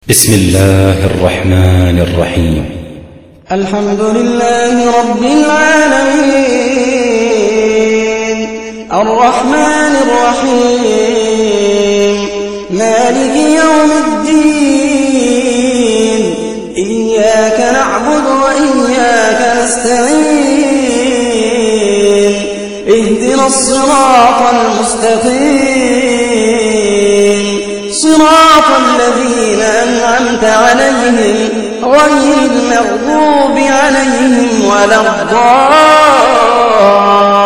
بسم الله الرحمن الرحيم. الحمد لله رب العالمين الرحمن الرحيم مالك يوم الدين إياك نعبد وإياك نستعين اهدنا الصراط المستقيم صراط الذين أنعمت عليهم غير المغضوب عليهم ولا الضالين.